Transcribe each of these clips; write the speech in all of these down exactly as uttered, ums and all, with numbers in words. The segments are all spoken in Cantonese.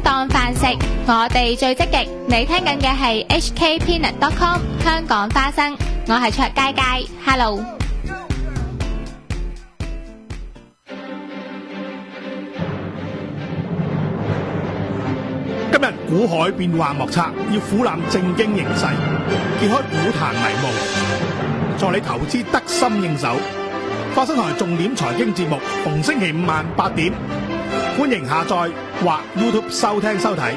當飯食，我哋最積極。你聽緊嘅係 H K Peanut dot com 香港花生，我係卓佳佳 ，Hello。 今日股海變幻莫測，要俯瞰正經形勢，揭開股壇迷霧，助你投資得心應手。花生台重點財經節目，逢星期五晚八點，歡迎下載或 YouTube 收聽收睇。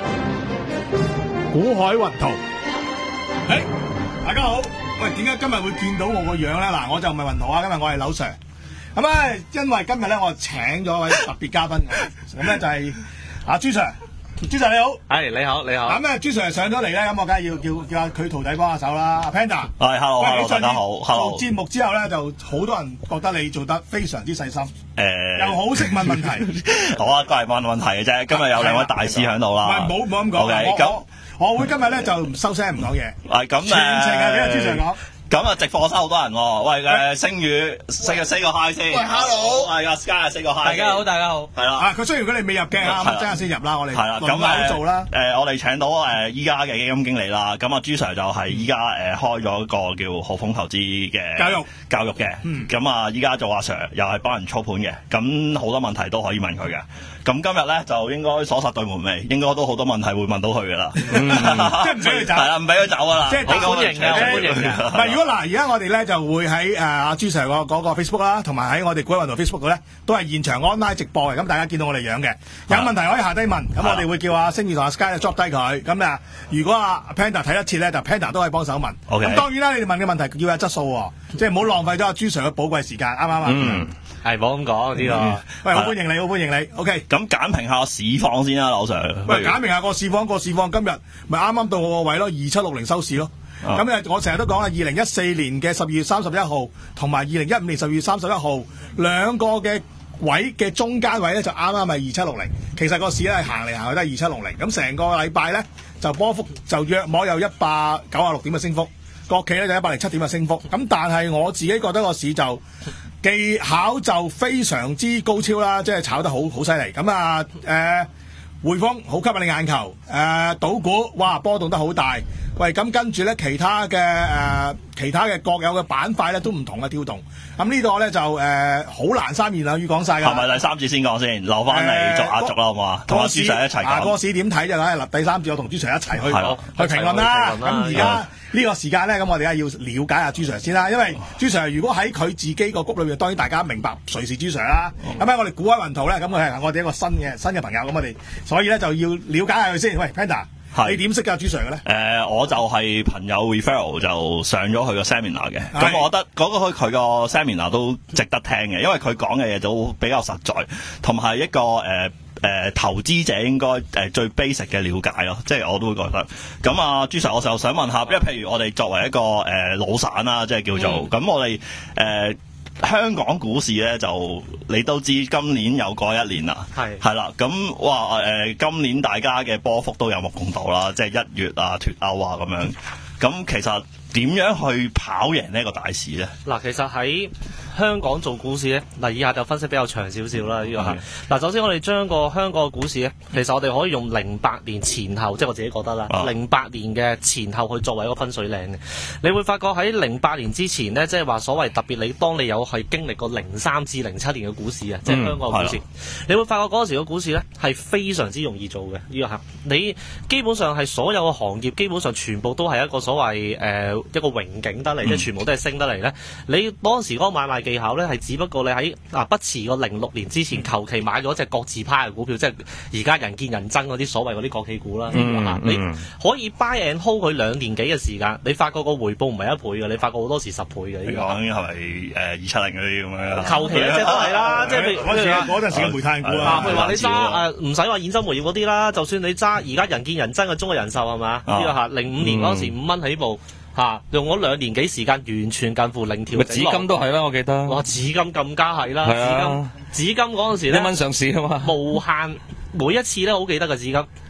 股海雲圖，誒、hey，大家好，喂，點解今日會見到我個樣咧？嗱，我就唔係雲圖啊，今日我係柳 Sir。咁咧，因為今日咧，我請咗位特別嘉賓，咁咧就係阿朱 Sir。朱 Sir 你好， 係你好你好。 咁咧朱 Sir 上咗嚟咧，咁我梗係要叫叫下佢徒弟幫下手啦。阿 Panda， 係 hello hello 大家好 hello。 做節目之後咧，就好多人覺得你做得非常之細心， 誒， 又好識問問題。 好啊，都係問問題嘅啫。今日有兩位大師喺度啦。 唔係，唔好唔好咁講。 OK，咁我會今日咧就唔收聲唔講嘢。 係咁誒， 全程係俾阿朱 Sir 講。 咁啊，直播室好多人喎。喂誒，星宇四個四個 hi 先。 喂 hello， 係啊 Sky 四個 hi。 大家好，大家好。 係啦。 啊，佢雖然佢哋未入鏡啊，咁陣間先入啦，我哋係啦。咁誒做啦。 誒，我哋請到誒依家嘅基金經理啦。咁啊，朱 Sir 就係依家誒開咗個叫浩豐投資嘅教育教育嘅。嗯。咁啊，依家做阿 Sir 又係幫人操盤嘅。咁好多問題都可以問佢嘅。咁今日咧就應該鎖實對門未，應該都好多問題會問到佢噶啦。 即係唔俾佢走。係啦，唔俾佢走噶啦。 即係好歡迎嘅，歡迎嘅。 唔係，如果嗱，而家我哋咧就會喺誒阿朱 Sir 嗰個 Facebook 啦，同埋喺我哋股海雲圖 Facebook 度咧，都係現場 online 直播嘅。咁大家見到我哋樣嘅，有問題可以下低問。咁我哋會叫阿星宇同阿 Sky drop 低佢。咁啊，如果阿 Panda 睇一次咧，就 Panda 都可以幫手問。 OK。 咁當然啦，你哋問嘅問題要有質素喎，即係唔好浪費咗阿朱 Sir 嘅寶貴時間，啱唔啱啊？ 嗯， 係冇咁講呢個。 喂，好歡迎你，好歡迎你。OK。 咁簡評下市況先啦，柳 Sir。 喂，簡評下個市況，個市況今日咪啱啱到我個位咯，二七六零收市咯。咁咧、啊，我成日都講啦，二零一四年嘅十二月三十一號同埋二零一五年十二月三十一號兩個嘅位嘅中間位咧，就啱啱係二七六零。其實個市咧係行嚟行去都係二七六零。咁成個禮拜咧就波幅就約摸有一百九十六點嘅升幅，國企咧就一百零七點嘅升幅。咁但係我自己覺得個市就技巧就非常之高超啦，即係炒得好好犀利。咁啊誒匯豐好吸引你眼球，誒賭股哇波動得好大。喂，咁跟住咧，其他嘅誒、呃，其他嘅各有嘅板塊咧都唔同嘅跳動。咁呢個咧就誒好、呃、難三言兩語講晒㗎。 係咪第三節先講先？留翻嚟逐下逐啦，好唔好啊？同阿朱 Sir 一齊講。 啊，個市點睇就梗係嗱，第三節我同朱 Sir 一齊去去評論啦。咁而家呢個時間咧，咁我哋梗係要了解下朱 Sir 先啦。因為朱 Sir 如果喺佢自己個谷裏面，當然大家明白誰是朱 Sir 啦。咁喺、嗯、我哋股海雲圖咧，咁佢係我哋一個新嘅新嘅朋友，咁我哋所以咧就要了解下佢先。喂 Panda。你點識㗎朱 Sir 嘅咧？誒、 呃，我就係朋友 referral 就上咗佢個 seminar 嘅，咁我覺得嗰個佢個 seminar 都值得聽嘅，因為佢講嘅嘢都比較實在，同埋一個誒誒、呃呃、投資者應該誒、呃、最 basic 嘅了解咯，即係我都會覺得。咁啊，朱 Sir 我就想問下，因為譬如我哋作為一個誒、呃、老散啦，即係叫做咁，嗯、我哋誒。呃香港股市咧就你都知今年又過一年啦，係係啦，咁哇誒、呃、今年大家嘅波幅都有目共睹啦，即係一月啊脫歐啊咁樣，咁其實點樣去跑贏呢個大市咧？ 嗱，其實喺香港做股市咧，嗱以下就分析比較長少少啦，呢、這個係嗱，首先我哋將個香港嘅股市咧，其實我哋可以用零八年前後，即係我自己覺得啦，零八、啊、年嘅前後去作為一個分水嶺嘅。你會發覺喺零八年之前呢，即係話所謂特別你當你有係經歷過零三至零七年嘅股市啊，即係香港嘅股市，嗯、你會發覺嗰陣時嘅股市咧係非常之容易做嘅，呢、這個係你基本上係所有嘅行業基本上全部都係一個所謂誒、呃、一個榮景得嚟，即係、嗯、全部都係升得嚟咧。你當時嗰個買賣技巧咧，係只不過你喺啊不遲過零六年之前，求其買咗隻國字派嘅股票，即係而家人見人憎嗰啲所謂嗰啲國企股啦。嗯嗯、你可以 buy and hold 佢兩年幾嘅時間，你發覺個回報唔係一倍嘅，你發覺好多時十倍嘅。 你講係咪誒二七零嗰啲咁樣？ 求其一隻都係啦，即係譬如嗰陣時嘅煤炭股啦。 譬如話你揸誒唔使話兗州煤業嗰啲啦，就算你揸而家人見人憎嘅中國人壽係嘛？呢個嚇零五年嗰時五蚊起步。嚇、啊！用咗兩年幾時間，完全近乎零調整。 紫金都係啦，我記得。 哇！紫金更加係啦， 啊、 紫金紫金嗰陣時咧， 一蚊上市啊嘛。 無限每一次咧，好記得嘅紫金，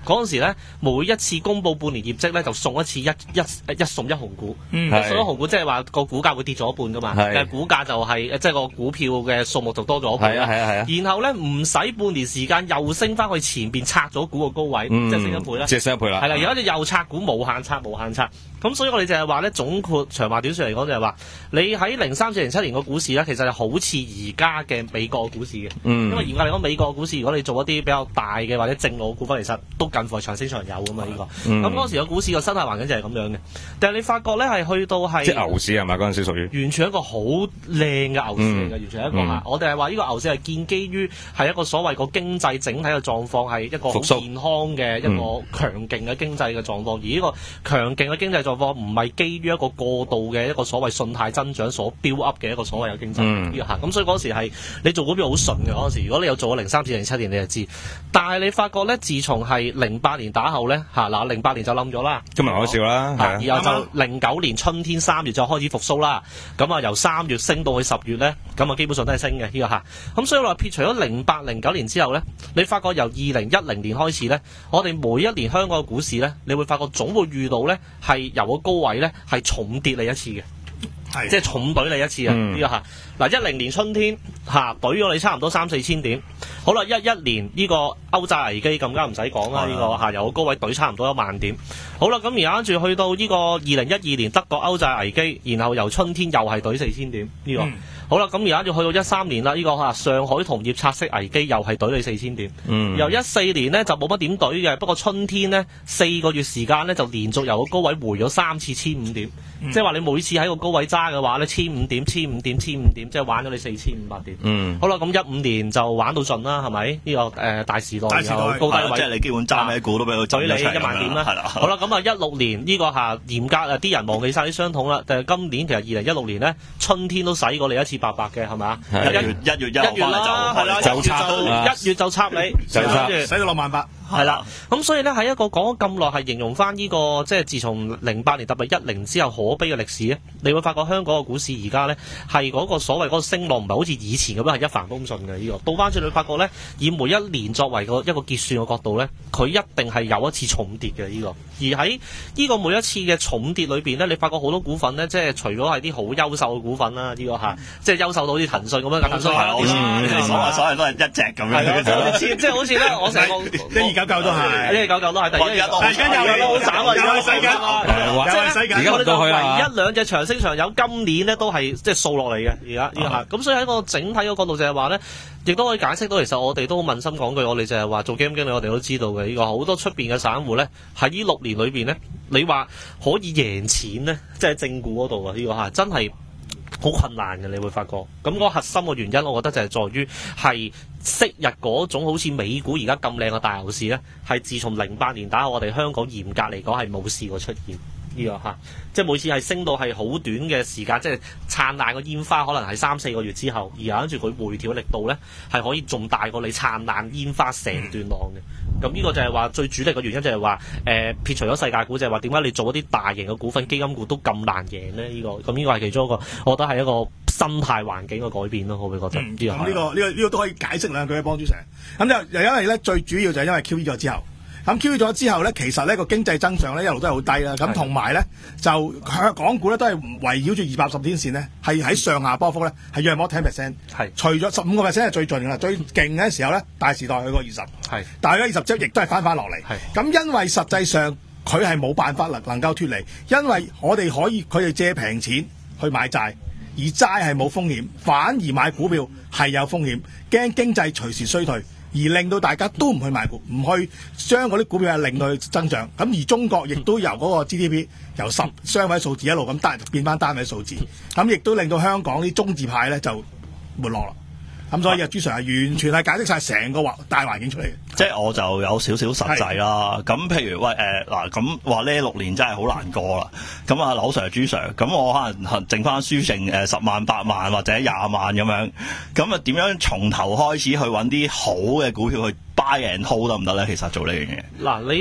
嗰陣時咧，每一次公佈半年業績咧，就送一次一一一送一紅股。 嗯， 一送一紅股即係話個股價會跌咗一半噶嘛，但係股價就係即係個股票嘅數目就多咗一半啦。係啊係啊。然後咧唔使半年時間又升翻去前邊拆咗股個高位，即係升一倍啦。 即係升一倍啦。 係啦，而家就又拆股，無限拆無限拆。咁所以我哋就係話咧，總括長話短説嚟講就係話，你喺零三至零七年個股市咧，其實係好似而家嘅美國股市嘅。嗯。因為嚴格嚟講，美國股市如果你做一啲比較大嘅或者正路股份，其實都近乎係長升長有噶嘛呢個。咁嗰時個股市個生態環境就係咁樣嘅。但係你發覺咧係去到係即係牛市係咪嗰陣時屬於？ 完全一個好靚嘅牛市嚟嘅，完全係一個嚇。嗯、我哋係話呢個牛市係建基於係一個所謂個經濟整體嘅狀況係一個好健康嘅一個強勁嘅經濟嘅狀況，嗯、而呢個強勁嘅經濟狀況唔係基於一個過度嘅一個所謂信貸增長所 build up 嘅一個所謂嘅經濟呢個嚇。咁、嗯、所以嗰時係你做股票好順嘅嗰陣時，如果你有做過零三至零七年你就知。但係你發覺咧，自從係零八年打後咧嚇嗱，零八年就冧咗啦， 今日開笑啦， 啊、然後就零九年春天三月就開始復甦啦。咁啊由三月升到去十月咧，咁啊基本上都係升嘅呢個嚇。咁所以話撇除咗零八零九年之後咧，你發覺由二零一零年開始咧，我哋每一年香港嘅股市咧，你會發覺總會遇到咧係由個高位咧係重跌你一次嘅。係，即係重懟你一次啊！呢、嗯、個嚇嗱，一零年春天嚇懟咗你差唔多三四千點。好啦，一一年呢個歐債危機更加唔使講啦，呢、這個嚇由高位懟差唔多一萬點。好啦，咁而家跟住去到呢個二零一二年德國歐債危機，然後由春天又係懟四千點呢、這個。嗯、好啦，咁而家要去到一三年啦，呢、這個嚇上海同業拆息危機又係懟你四千點。嗯、由一四年呢就冇乜點懟嘅，不過春天呢四個月時間呢就連續由個高位回咗三次千五點，嗯、即係話你每次喺個高位揸嘅話咧，千五點、千五點、千五點，即係玩咗你四千五百點。嗯，好啦，咁一五年就玩到盡啦，係咪？呢、這個誒、呃、大時代有高低位， 即係你基本揸咩股都俾佢懟你一萬點啦。係啦，好啦，咁啊一六年呢、這個下嚴格啊，啲人忘記晒啲傷痛啦。但係今年其實二零一六年咧，春天都使過你一次八百嘅，係咪啊？一月一月一月啦，係啦，就插一月就插你， 就插使到六萬八。 係啦，咁所以咧喺一個講咗咁耐，係形容翻呢、這個即係自從零八年特別一零之後可悲嘅歷史咧，你會發覺香港嘅股市而家咧係嗰個所謂嗰個升浪唔係好似以前咁樣係一帆風順嘅呢、這個，倒翻轉你會發覺咧，以每一年作為個一個結算嘅角度咧，佢一定係有一次重跌嘅呢、這個，而喺呢個每一次嘅重跌裏邊咧，你發覺好多股份咧，即係除咗係啲好優秀嘅股份啦，呢、這個嚇，即係優秀到啲騰訊咁樣，騰訊係好似所謂所謂都係一隻咁樣， 即係好似咧，我成個。九九都係，一九九都係，但係而家而家又都好慘啊！又係世界啊！又係世界。而家我哋就唯一兩隻長升長有，今年咧都係即係掃落嚟嘅。而家呢個係咁，所以喺個整體嘅角度就係話咧，亦都可以解釋到，其實我哋都好問心講句，我哋就係話做基金經理，我哋都知道嘅。呢個好多出邊嘅散戶咧，喺呢六年裏邊咧，你話可以贏錢咧，即係正股嗰度啊！呢個係真係好困難嘅，你會發覺。咁嗰個核心嘅原因，我覺得就係在於係。昔日嗰種好似美股而家咁靚嘅大牛市咧，係自從零八年打後，我哋香港嚴格嚟講係冇試過出現呢、這個嚇，即係每次係升到係好短嘅時間，即係燦爛嘅煙花，可能係三四個月之後，而跟住佢回調嘅力度咧，係可以仲大過你燦爛煙花成段浪嘅。咁呢個就係話最主力嘅原因就係話，誒、呃、撇除咗世界股，就係話點解你做一啲大型嘅股份基金股都咁難贏咧？呢、這個咁呢個係其中一個，我覺得係一個生態環境嘅改變咯，我會覺得。咁呢、嗯這個呢、這個呢、這個呢、這個都可以解釋兩句嘅幫主成。咁就又因為咧，最主要就係因為 Q E 咗之後。咁 Q E 咗之後咧，其實呢個經濟增長咧一路都係好低啦。咁同埋咧就港股咧都係圍繞住二百十天線咧，係喺上下波幅咧係約莫 ten percent。係除咗十五個 percent 係最盡㗎啦，最勁嘅時候咧大時代去過二十。係，但係咧二十之後亦都係翻翻落嚟。係。咁因為實際上佢係冇辦法能能夠脫離，因為我哋可以佢哋借平錢去買債，而債係冇風險，反而買股票係有風險，驚經濟隨時衰退。而令到大家都唔去買股，唔去將嗰啲股票係令到佢增長。咁而中國亦都由嗰個 G D P 由十雙位數字一路咁單變翻單位數字，咁亦都令到香港啲中字派咧就沒落啦。咁所以啊，朱 Sir 係完全係解釋晒成個環大環境出嚟嘅。 即係我就有少少實際啦。咁譬如喂誒嗱，咁話呢六年真係好難過啦。咁啊，劉 Sir 朱 Sir，咁我可能剩翻輸剩誒十萬八萬或者廿萬咁樣。咁啊點樣從頭開始去揾啲好嘅股票去 buy and hold 得唔得咧？其實做呢樣嘢。 嗱，你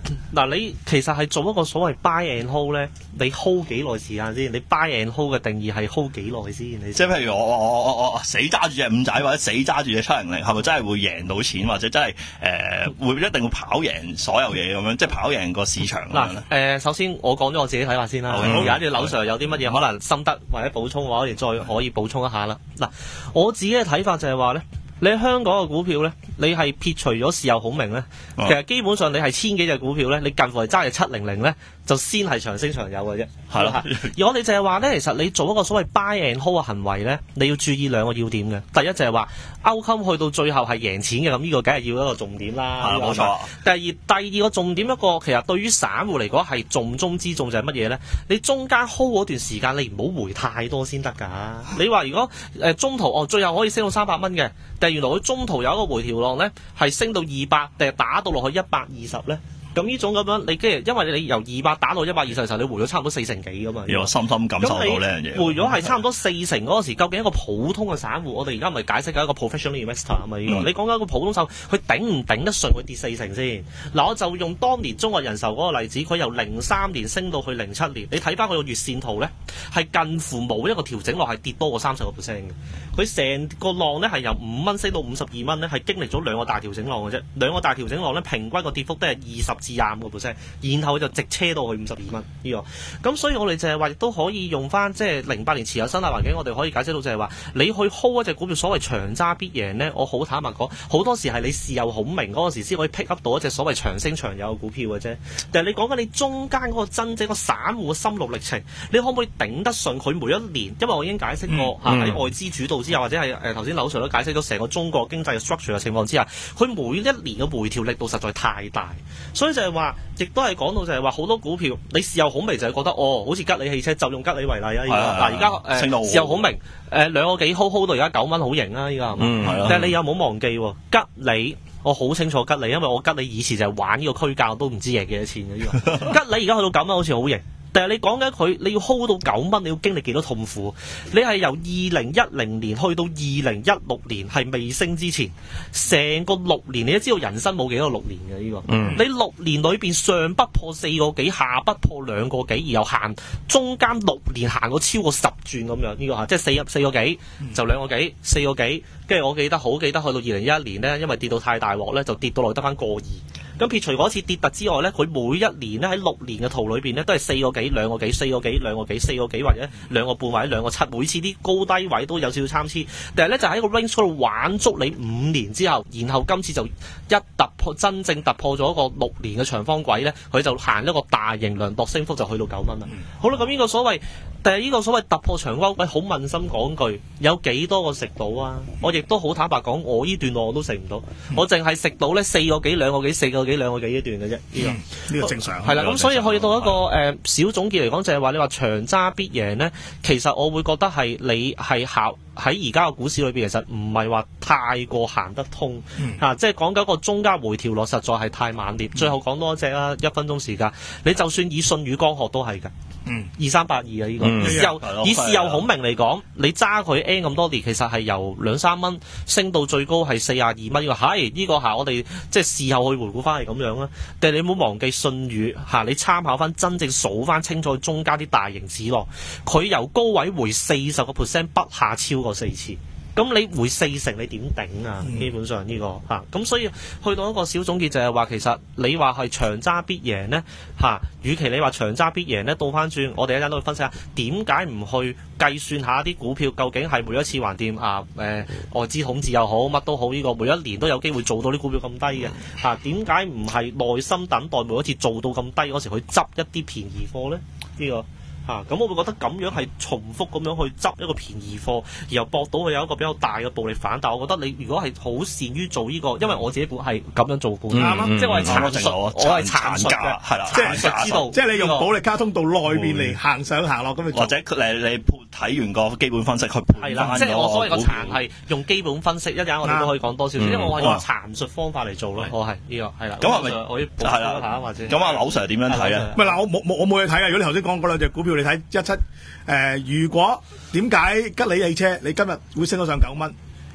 嗱，你其實係做一個所謂 buy and hold 咧，你 hold 幾耐時間先？你 buy and hold 嘅定義係 hold 幾耐先？你即係譬如我我我我我死揸住隻五仔或者死揸住隻七零零，係咪真係會贏到錢，或者真係誒、呃、會一定會跑贏所有嘢咁樣，即係跑贏個市場咁樣咧？ 誒、呃，首先我講咗我自己睇法先啦。而家啲樓上有啲乜嘢可能心得或者補充嘅話，我哋再可以補充一下啦。嗱，我自己嘅睇法就係話咧。你香港嘅股票咧，你係撇除咗事後孔明咧，其實基本上你係千幾隻股票咧，你近乎係揸住七零零咧，就先係長升長有嘅啫。係啦，而我哋就係話咧，其實你做一個所謂 buy and hold 嘅行為咧，你要注意兩個要點嘅。第一就係話 outcome 去到最後係贏錢嘅，咁呢個梗係要一個重點啦。係冇錯。第二第二個重點一個，其實對於散戶嚟講係重中之重就係乜嘢咧？你中間 hold 嗰段時間，你唔好回太多先得㗎。你話如果誒、呃、中途哦，最後可以升到三百蚊嘅。但係原來佢中途有一個回調浪咧，係升到二百，定係打到落去一百二十咧？咁呢種咁樣，你跟住因為你由二百打到一百二十嘅時候，你回咗差唔多四成幾噶嘛？ 有深深感受到呢樣嘢。 回咗係差唔多四成嗰陣時，究竟一個普通嘅散戶，我哋而家咪解釋緊一個 professional investor 啊嘛？呢個你講緊一個普通散戶，佢頂唔頂得順佢跌四成先？嗱，我就用當年中國人壽嗰個例子，佢由零三年升到去零七年，你睇翻佢個月線圖咧，係近乎冇一個調整落係跌多過三十個 percent 嘅。佢成個浪咧係由五蚊升到五十二蚊咧，係經歷咗兩個大調整浪嘅啫。兩個大調整浪咧，平均個跌幅都係二十至廿五個 percent，然後就直車到去五十二蚊呢個。咁所以我哋就係話，亦都可以用翻即係零八年持有生態環境，我哋可以解釋到就係話，你去 hold 一隻股票，所謂長揸必贏咧，我好坦白講，好多時係你事後孔明嗰陣時先可以 pick up 到一隻所謂長升長有嘅股票嘅啫。但係你講緊你中間嗰個真正個散戶嘅心路歷程，你可唔可以頂得順佢每一年？因為我已經解釋過嚇喺、嗯、外資主導之下，或者係誒頭先柳 Sir 都解釋咗成個中國經濟嘅 structure 嘅情況之下，佢每一年嘅回調力度實在太大，所以就係話，亦都係講到就係話好多股票你事後孔明就係覺得哦，好似吉利汽車就用吉利為例啊，嗱而家誒事後孔明誒、呃、兩個幾 hold hold 到而家九蚊好型啊，依家，嗯係咯，但係你有冇忘記吉利？我好清楚吉利，因為我吉利以前就係玩呢個區間都唔知贏幾多錢嘅呢個吉利而家去到九蚊好似好型。但係你講緊佢，你要 hold 到九蚊，你要經歷幾多痛苦？你係由二零一零年去到二零一六年係未升之前，成個六年你都知道人生冇幾多六年嘅呢、這個。嗯、你六年裏邊上不破四個幾，下不破兩個幾，而又行中間六年行過超過十轉咁樣呢、這個嚇，即係四四個幾就兩個幾，四個幾，跟住我記得好記得去到二零一一年呢，因為跌到太大鑊呢，就跌到落得翻個二。咁撇除嗰次跌突之外咧，佢每一年咧喺六年嘅圖裏邊咧都係四個幾、兩個幾、四個幾、兩個幾、四個幾或者兩個半或者兩個七，每次啲高低位都有少少參差。但係咧就喺個 range 嗰度玩足你五年之後，然後今次就一突破真正突破咗一個六年嘅長方軌咧，佢就行一個大型量度升幅就去到九蚊啦。嗯、好啦，咁呢個所謂。但係呢個所謂突破長方軌，好問心講句，有幾多個食到啊？我亦都好坦白講，我呢段路我都食唔到，嗯、我淨係食到咧四個幾、兩個幾、四個幾、兩個幾一段嘅啫。呢、呢個呢、 嗯呢個正常。 係啦，咁所以去到一個誒、呃、小總結嚟講，就係話你話長揸必贏咧，其實我會覺得係你係考喺而家嘅股市裏邊，其實唔係話太過行得通嚇、嗯啊，即係講緊個中間回調落實在係太猛烈。嗯、最後講多一隻啦，一分鐘時間，你就算以信宇光學都係㗎。嗯，二三八二啊，呢、這個、嗯、以事後以事後孔明嚟講，你揸佢 N 咁多年，其實係由兩三蚊升到最高係四廿二蚊。呢個係呢個係我哋即係事後去回顧翻係咁樣啦。但係你唔好忘記信宇嚇，你參考翻真正數翻清楚中間啲大型指落，佢由高位回四十個 percent 不下超過四次。咁你回四成你點頂啊？基本上呢、這個嚇，咁、啊、所以去到一個小總結就係話，其實你話係長揸必贏呢。嚇、啊，與其你話長揸必贏呢，倒翻轉，我哋一陣都會分析下點解唔去計算下啲股票究竟係每一次橫掂啊？誒、呃、外資統治又好，乜都好，呢、這個每一年都有機會做到啲股票咁低嘅嚇，點解唔係耐心等待每一次做到咁低嗰時去執一啲便宜貨呢？呢、這個嚇，咁、啊、我會覺得咁樣係重複咁樣去執一個便宜貨，然後博到佢有一個比較大嘅暴力反彈。但我覺得你如果係好善於做呢、這個，因為我自己本係咁樣做股，啱啊、嗯，即係我係殘術，我係殘術嘅，係啦，即係知道，即係你用保力加通道內邊嚟行上行落咁樣，或者你你睇完個基本分析去配翻，即係我所謂個殘係用基本分析，一陣我哋都可以講多少少，嗯、因為我係用殘術方法嚟做咯，我係呢個係啦。咁係咪可以補充一下或者？咁阿柳 Sir 點樣睇啊？唔係嗱，我冇冇我冇嘢睇啊！如果你頭先講嗰兩隻股票。你睇一七誒，如果點解吉利汽車你今日會升到上九蚊？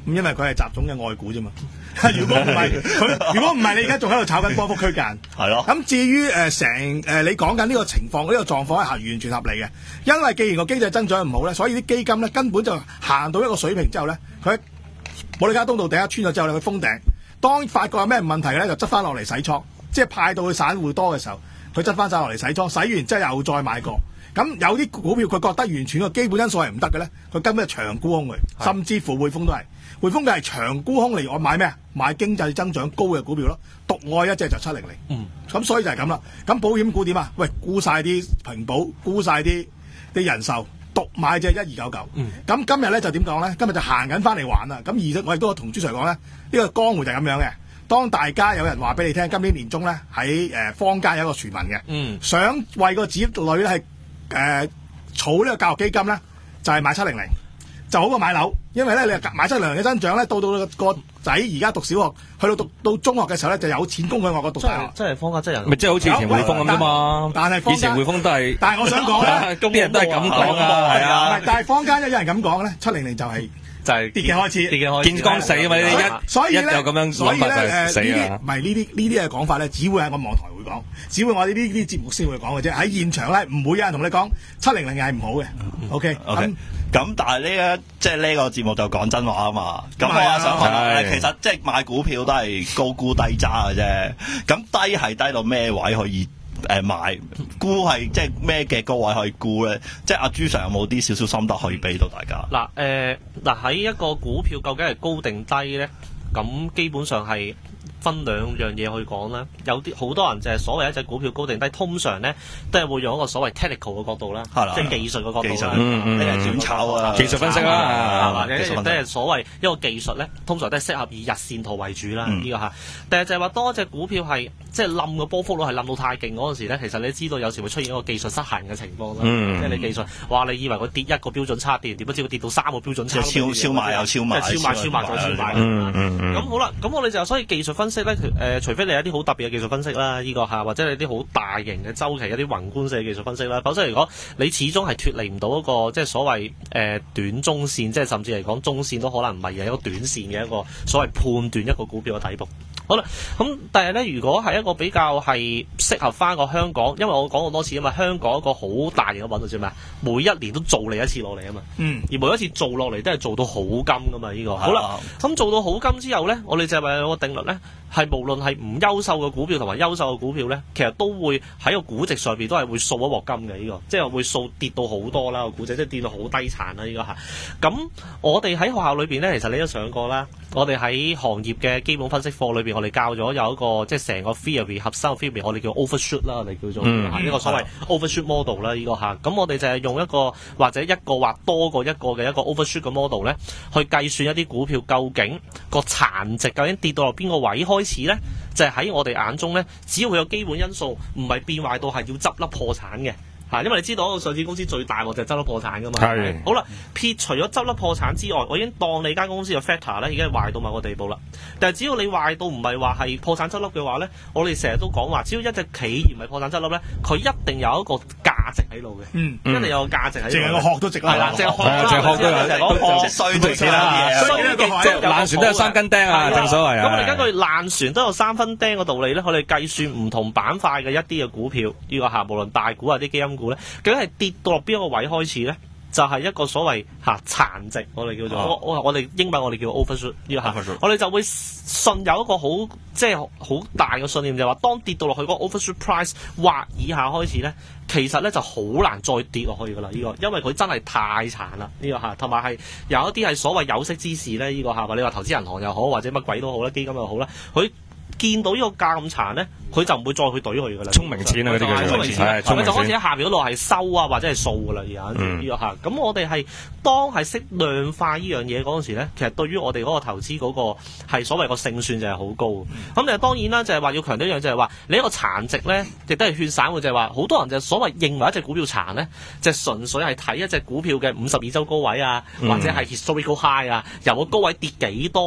咁因為佢係習總嘅愛股啫嘛。如果唔係佢，如果唔係你而家仲喺度炒緊波幅區間。 係咯。 咁至於誒成誒你講緊呢個情況，呢、呢個狀況係完全合理嘅，因為既然個經濟增長唔好咧，所以啲基金咧根本就行到一個水平之後咧，佢喺保利加通道第一穿咗之後咧，佢封頂。當發覺有咩問題咧，就執翻落嚟洗倉，即係派到去散戶多嘅時候，佢執翻晒落嚟洗倉，洗完之後又再買過。咁有啲股票佢覺得完全個基本因素係唔得嘅咧，佢根本係長沽空佢，甚至乎匯豐都係。匯豐嘅係長沽空嚟，我買咩啊？買經濟增長高嘅股票咯，獨愛一隻就七零零。嗯，咁所以就係咁啦。咁保險股點啊？喂，沽晒啲平保，沽晒啲啲人壽，獨買隻一二九九。嗯，咁今日咧就點講咧？今日就行緊翻嚟玩啦。咁而且我亦都同朱 Sir 講咧，呢、呢個江湖就係咁樣嘅。當大家有人話俾你聽，今年年中咧喺誒坊間有一個傳聞嘅，嗯，想為個子女咧係誒儲呢個教育基金咧，就係、是、買七零零。就好過買樓，因為咧你買七零零嘅增長咧，到到個仔而家讀小學，去到讀到中學嘅時候咧，就有錢供佢外國讀大學。 真係坊間真人， 咪即係好似以前匯豐咁啫嘛。 但係以前匯豐都係， 但係我想講咧， 啲人都係咁講啊，係啊。 但係坊間有人咁講咧，七零零就係就係跌嘅開始， 跌嘅開始，見光死啊嘛！呢一所以咧，有咁樣諗法就死啊！ 唔係呢啲呢啲嘅講法咧，只會係我網台會講，只會我哋呢啲節目先會講嘅啫。喺現場咧，唔會有人同你講七零零係唔好嘅。OK，咁。 咁但係呢一即係呢個節目就講真話啊嘛，咁我啊想問，其實即係買股票都係高估低揸嘅啫。咁低係低到咩位可以誒買？沽係即係咩嘅高位可以沽咧？即係阿朱 Sir 有冇啲少少心得可以俾到大家？ 嗱誒嗱喺一個股票究竟係高定低咧？咁基本上係分兩樣嘢去講啦，有啲好多人就係所謂一隻股票高定低，通常咧都係會用一個所謂 technical 嘅角度啦，即係技術嘅角度啦， 你係短炒啊，技術分析啦， 或者即係所謂一個技術咧，通常都係適合以日線圖為主啦，呢、嗯這個嚇。但係就係話當一隻股票係即係冧個波幅率係冧到太勁嗰陣時咧，其實你知道有時會出現一個技術失衡嘅情況啦，嗯、即係你技術話你以為佢跌一個標準差跌，點不知佢跌到三個標準差， 超超賣又超賣， 即係超賣超賣再超賣。咁好啦，咁我哋就所以技術分析咧，誒、呃、除非你有啲好特別嘅技術分析啦，呢、這個嚇，或者你啲好大型嘅周期一啲宏觀性嘅技術分析啦，否則嚟講你始終係脫離唔到一個即係所謂誒、呃、短中線，即係甚至嚟講中線都可能唔係嘅一個短線嘅一個所謂判斷一個股票嘅底部。好啦，咁但係咧，如果係一個比較係適合翻個香港，因為我講過多次啊嘛，香港一個好大型嘅揾到知咩？每一年都做你一次落嚟啊嘛，嗯，而每一次做落嚟都係做到好金噶嘛，呢、這個好啦，咁做到好金之後咧，我哋就係話有個定律咧，係無論係唔優秀嘅股票同埋優秀嘅股票咧，其實都會喺個估值上邊都係會掃一鑊金嘅呢、這個，即係會掃跌到好多啦個估值，即係跌到好低殘啦呢個嚇。咁我哋喺學校裏邊咧，其實你都上過啦，我哋喺行業嘅基本分析課裏邊。我哋教咗有一個即係成個 theory 核心嘅 theory， 我哋叫 overshoot 啦，我哋叫做呢、嗯、個所謂 overshoot model 啦，呢、這個嚇。咁我哋就係用一個或者一個或多過一個嘅一個 overshoot 嘅 model 咧，去計算一啲股票究竟個殘值究竟跌到落邊個位開始咧，就係、是、喺我哋眼中咧，只要佢有基本因素唔係變壞到係要執笠破產嘅。嚇，因為你知道上市公司最大鑊就係執笠破產噶嘛。係。好啦，撇除咗執笠破產之外，我已經當你間公司嘅 factor 咧已經係壞到某個地步啦。但係只要你壞到唔係話係破產執笠嘅話咧，我哋成日都講話，只要一隻企業唔係破產執笠咧，佢一定有一個價值喺度嘅。嗯。一定有個價值喺度。淨係個殼都值啦。係啦，淨係殼啦。淨係殼都有。就係衰對其他嘢。衰嘅即係爛船都有三根釘啊！正所謂啊。咁我哋根據爛船都有三分釘嘅道理咧，我哋計算唔同板塊嘅一啲嘅股票，呢個嚇無論大股啊啲基金股咧，究竟係跌到落邊一個位開始咧？就係、是、一個所謂嚇殘值，我哋叫做、哦、我我哋英文我哋叫 overshoot 呢個嚇，我哋就會信有一個好即係好大嘅信念，就係、是、話當跌到落去嗰個 overshoot price 或以下開始咧，其實咧就好難再跌落去噶啦呢個，因為佢真係太殘啦呢個嚇，同埋係有一啲係所謂有識之士咧呢個嚇，或你話投資銀行又好，或者乜鬼都好啦，基金又好啦，佢見到呢個價咁殘咧，佢就唔會再去懟佢噶啦。聰明錢啊，嗰啲叫聰明錢，佢就開始喺下邊嗰度係收啊，或者係掃噶啦而家呢個嚇。咁我哋係當係識量化呢樣嘢嗰陣時咧，其實對於我哋嗰個投資嗰個係所謂個勝算就係好高。咁但係當然啦，就係話要強調一樣就係話，你一個殘值咧，亦都係勸散戶就係話，好多人就所謂認為一隻股票殘咧，就純粹係睇一隻股票嘅五十二週高位啊，或者係 historical high 啊，由個高位跌幾多咧？佢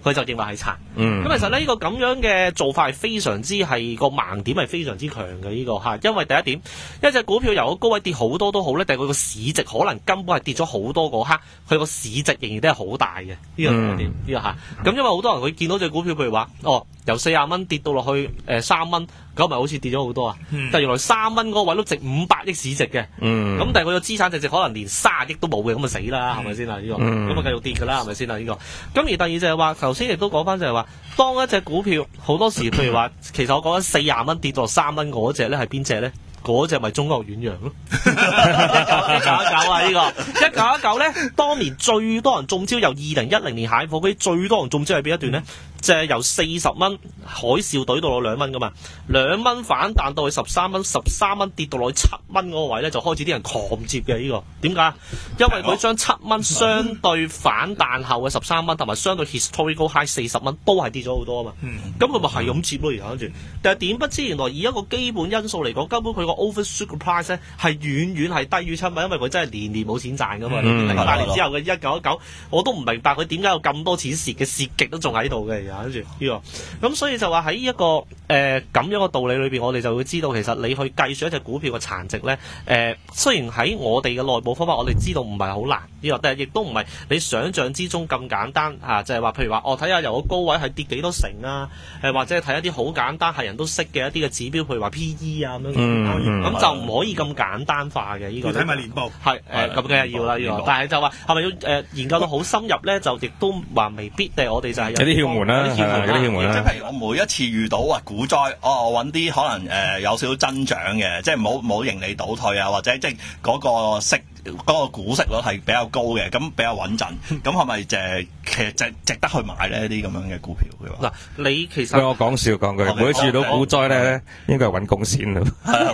佢就認為係殘。咁、 嗯、 其實呢、呢個咁樣嘅做法係非常之係個盲點係非常之強嘅呢、呢個嚇，因為第一點，一隻股票由個高位跌好多都好咧，但係佢個市值可能根本係跌咗好多嗰刻，佢個市值仍然都係好大嘅呢、呢個係點呢個嚇。咁、嗯、因為好多人佢見到隻股票，譬如話哦由四十蚊跌到落去誒三蚊，咁咪好似跌咗好多啊！嗯、但係原來三蚊嗰個位都值五百億市值嘅，咁、嗯、但係佢個資產值值可能連卅億都冇嘅，咁咪死啦，係咪先啊？呢、呢個咁啊繼續跌㗎啦，係咪先啊？呢、呢個咁而第二就係話，頭先亦都講翻就係話，當一隻股票好多時，譬如話，其實我講緊四十蚊跌到落三蚊嗰隻咧，係邊隻咧？嗰隻咪中國遠洋咯，一九一九啊呢個，一九一九咧，當年最多人中招，由二零一零年蟹貨嗰啲最多人中招係邊一段咧？就係由四十蚊海嘯隊到落兩蚊噶嘛，兩蚊反彈到去十三蚊，十三蚊跌到落去七蚊嗰個位咧，就開始啲人狂接嘅呢個。點解？因為佢將七蚊相對反彈後嘅十三蚊，同埋相對 historical high 四十蚊都係跌咗好多啊嘛。咁佢咪係咁接咯，而家跟住。但係點不知原來以一個基本因素嚟講，根本佢個 overshoot 嘅 price 咧係遠遠係低於七蚊，因為佢真係年年冇錢賺噶嘛。零八年之後嘅一九一九，我都唔明白佢點解有咁多錢蝕嘅，蝕極都仲喺度嘅。跟住呢個，咁所以就話喺一個誒咁、呃、樣嘅道理裏邊，我哋就會知道其實你去計算一隻股票嘅殘值咧，誒、呃、雖然喺我哋嘅內部方法，我哋知道唔係好難呢、這個，但係亦都唔係你想象之中咁簡單嚇、啊，就係、是、話譬如話，我睇下由個高位係跌幾多成啊，誒、呃、或者睇一啲好簡單係人都識嘅一啲嘅指標，譬如話 P E 啊咁樣，咁、嗯嗯、就唔可以咁簡單化嘅呢、這個。要睇埋年報。係誒咁梗係要啦呢、這個，但係就話係咪要誒、呃、研究到好深入咧？就亦都話未必，但係我哋就係有啲竅門啦。 即係譬如我每一次遇到話股災，哦，我揾啲可能誒、呃、有少少增長嘅，即係冇冇盈利倒退啊，或者即係嗰個息嗰、嗰個股息率係比較高嘅，咁比較穩陣，咁係咪就係其實值值得去買呢啲咁樣嘅股票？ 嗱，你其實我講笑講句，每一次遇到股災咧，應該係揾工先咯。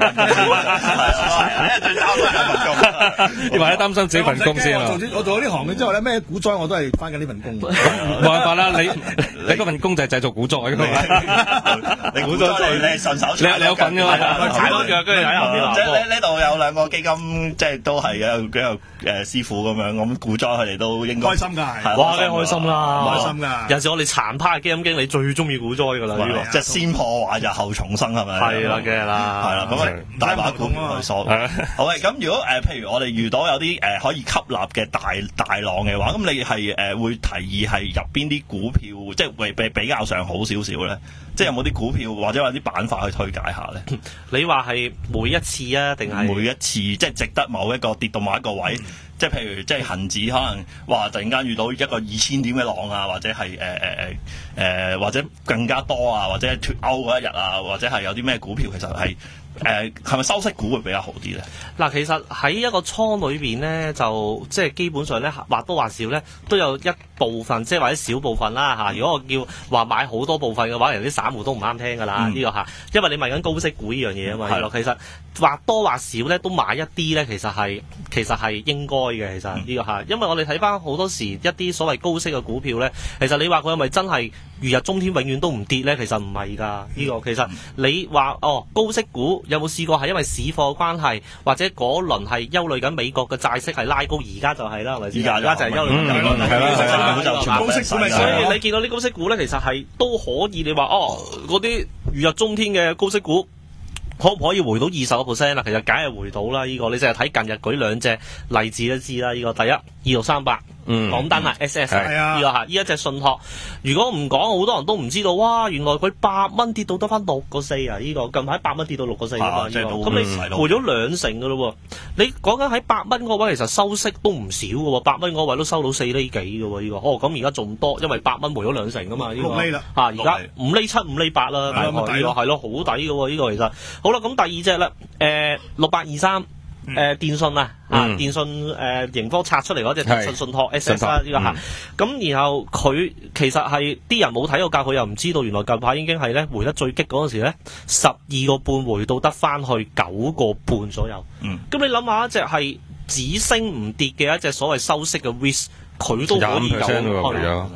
你或者擔心自己份工先啊？ 我做咗呢行嘅之後咧，咩股災我都係翻緊呢份工。 冇辦法啦，你你嗰份工就係製造股災㗎嘛。 你股災你係順手， 你你有份㗎嘛？ 踩多腳跟住喺後邊。 即係呢度有兩個基金，即係都係嘅，幾個誒師傅咁樣，咁股災佢哋都應該開心㗎， 係哇，梗係開心啦， 開心㗎。 有時我哋殘派嘅基金經理最中意股災㗎啦，呢個即係先破壞就後重生係咪？ 係啦，梗係啦， 係啦，咁啊大把股票去鎖。好嘅，咁如果誒譬如我哋遇到有啲誒可以吸納嘅大大浪嘅話，咁你係誒會提議係入邊啲股票，即係會比比較上好少少咧？即係有冇啲股票或者有啲板塊去推介下咧？ 你話係每一次啊，定係每一次即係值得某一個跌到某一個位？嗯、即係譬如即係恒指可能話突然間遇到一個二千點嘅浪啊，或者係誒誒誒誒或者更加多啊，或者係脫歐嗰一日啊，或者係有啲咩股票其實係。誒係咪收息股會比較好啲咧？ 嗱，其實喺一個倉裏邊咧，就即係基本上咧，或多或少咧都有一部分，即係或者少部分啦嚇。如果我叫話買好多部分嘅話，人啲散戶都唔啱聽㗎啦呢個嚇，因為你問緊高息股呢樣嘢啊嘛。係，其實或多或少咧都買一啲咧，其實係其實係應該嘅。其實呢個嚇，因為我哋睇翻好多時一啲所謂高息嘅股票咧，其實你話佢係咪真係如日中天，永遠都唔跌咧？其實唔係㗎。呢個其實你話哦高息股。有冇試過係因為市況關係，或者嗰輪係憂慮緊美國嘅債息係拉高，而家就係啦，係咪先？而家就係憂慮緊。係啦，高息股咪所以你見到啲高息股咧，其實係都可以。你話哦，嗰啲如日中天嘅高息股，可唔可以回到二十個 percent 啊？其實梗係回到啦。呢、這個你淨係睇近日舉兩隻例子都知啦。呢、這個第一二六三八。嗯，港燈啊 ，S S 呢個嚇，呢一隻信託，如果唔講，好多人都唔知道，哇！原來佢八蚊跌到得翻六個四啊！呢、這個近排八蚊跌到六個四啊嘛，呢、這個咁你回咗兩成噶咯喎！你講緊喺八蚊嗰位，其實收息都唔少噶喎，八蚊嗰位都收到四厘幾噶喎，呢、這個哦咁而家仲多，因為八蚊回咗兩成噶嘛，呢、這個六厘啦嚇，而家五厘七、五厘八啦，大概呢個係咯，好抵噶喎，呢、這個其實好啦，咁第二隻啦，誒六八二三。誒、嗯呃、電信啊，啊、嗯、電信誒、呃、盈科拆出嚟嗰隻電信信託 S S 啦呢個嚇，咁、嗯、然後佢其實係啲人冇睇過價，佢又唔知道原來近排已經係咧回得最激嗰陣時咧，十二個半回到得翻去九個半左右。嗯，咁你諗下一隻係只升唔跌嘅一隻所謂收息嘅 risk，佢都可以有。係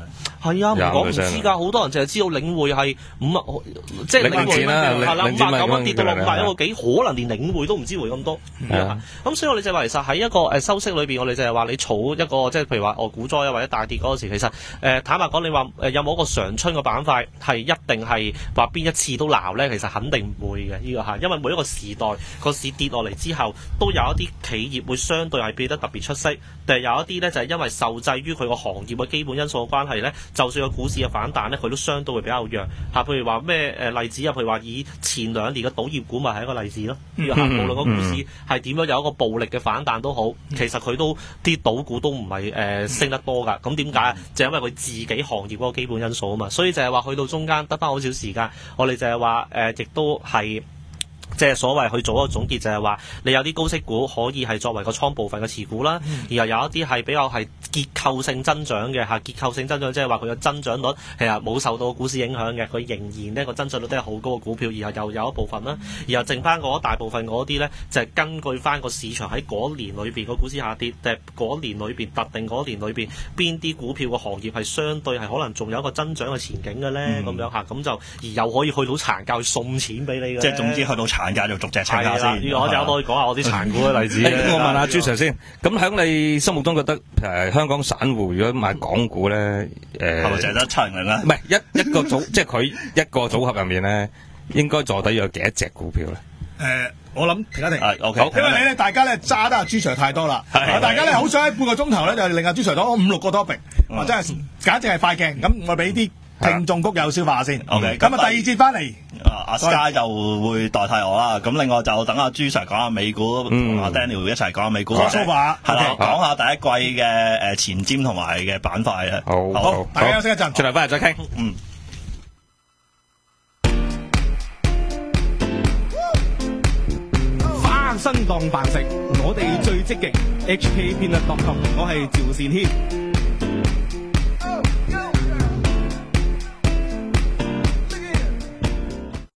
係啊，唔講唔知㗎，好多人淨係知道領匯係五啊，即係領匯係啦，五百九蚊跌到落五百一個幾，可能連領匯都唔知會咁多。咁所以我哋就話其實喺一個誒收息裏邊，我哋就係話你儲一個即係譬如話哦股災啊或者大跌嗰陣時，其實誒坦白講，你話誒有冇一個長春嘅板塊係一定係話邊一次都鬧咧？其實肯定唔會嘅呢個嚇，因為每一個時代個市跌落嚟之後，都有一啲企業會相對係變得特別出色，但係有一啲咧就係因為受制於佢個行業嘅基本因素嘅關係咧，就算個股市嘅反彈咧，佢都相對會比較弱嚇。譬如話咩誒例子啊，譬如話以前兩年嘅賭業股咪係一個例子咯。呢個嚇，無論個股市係點樣有一個暴力嘅反彈都好，其實佢都啲賭股都唔係誒升得多㗎。咁點解啊？就係因為佢自己行業嗰個基本因素啊嘛。所以就係話去到中間得翻好少時間，我哋就係話誒，亦都係。即係所謂去做一個總結，就係話你有啲高息股可以係作為個倉部分嘅持股啦，嗯、然後有一啲係比較係結構性增長嘅嚇，結構性增長即係話佢嘅增長率其實冇受到股市影響嘅，佢仍然呢個增長率都係好高嘅股票，然後又有一部分啦，然後剩翻嗰大部分嗰啲呢，就係、是、根據翻個市場喺嗰年裏邊個股市下跌，定係嗰年裏邊特定嗰年裏邊邊啲股票嘅行業係相對係可能仲有一個增長嘅前景嘅呢。咁、嗯、樣嚇，咁就而又可以去到殘價去送錢俾你嘅，即係總之去到殘價就逐隻清下先。呢個我就可以講下我啲殘股嘅例子。 我問下朱 Sir 先，咁喺你心目中覺得誒香港散戶如果買港股咧，誒係咪淨係得七零零咧？ 唔係一一個組，即係佢一個組合入面咧，應該坐底有幾多隻股票咧？ 誒，我諗停一停。 係 OK。 因為你咧，大家咧揸得阿朱 Sir 太多啦，大家咧好想喺半個鐘頭咧就令阿朱 Sir 講五六個 topic，或者係簡直係快鏡。咁我俾啲聽眾谷友消化先。 OK。 咁啊，第二節翻嚟。 阿 Sky 就會代替我啦，咁另外就等阿朱 Sir 講下美股，同阿 Daniel 一齊講下美股。 講粗話， 係啦，講下第一季嘅誒前瞻同埋嘅板塊啊。 好， 好，大家休息一陣， 轉頭翻嚟再傾。 嗯。 翻身當飯食，我哋最積極。H K Peanut dot com， 我係趙善軒。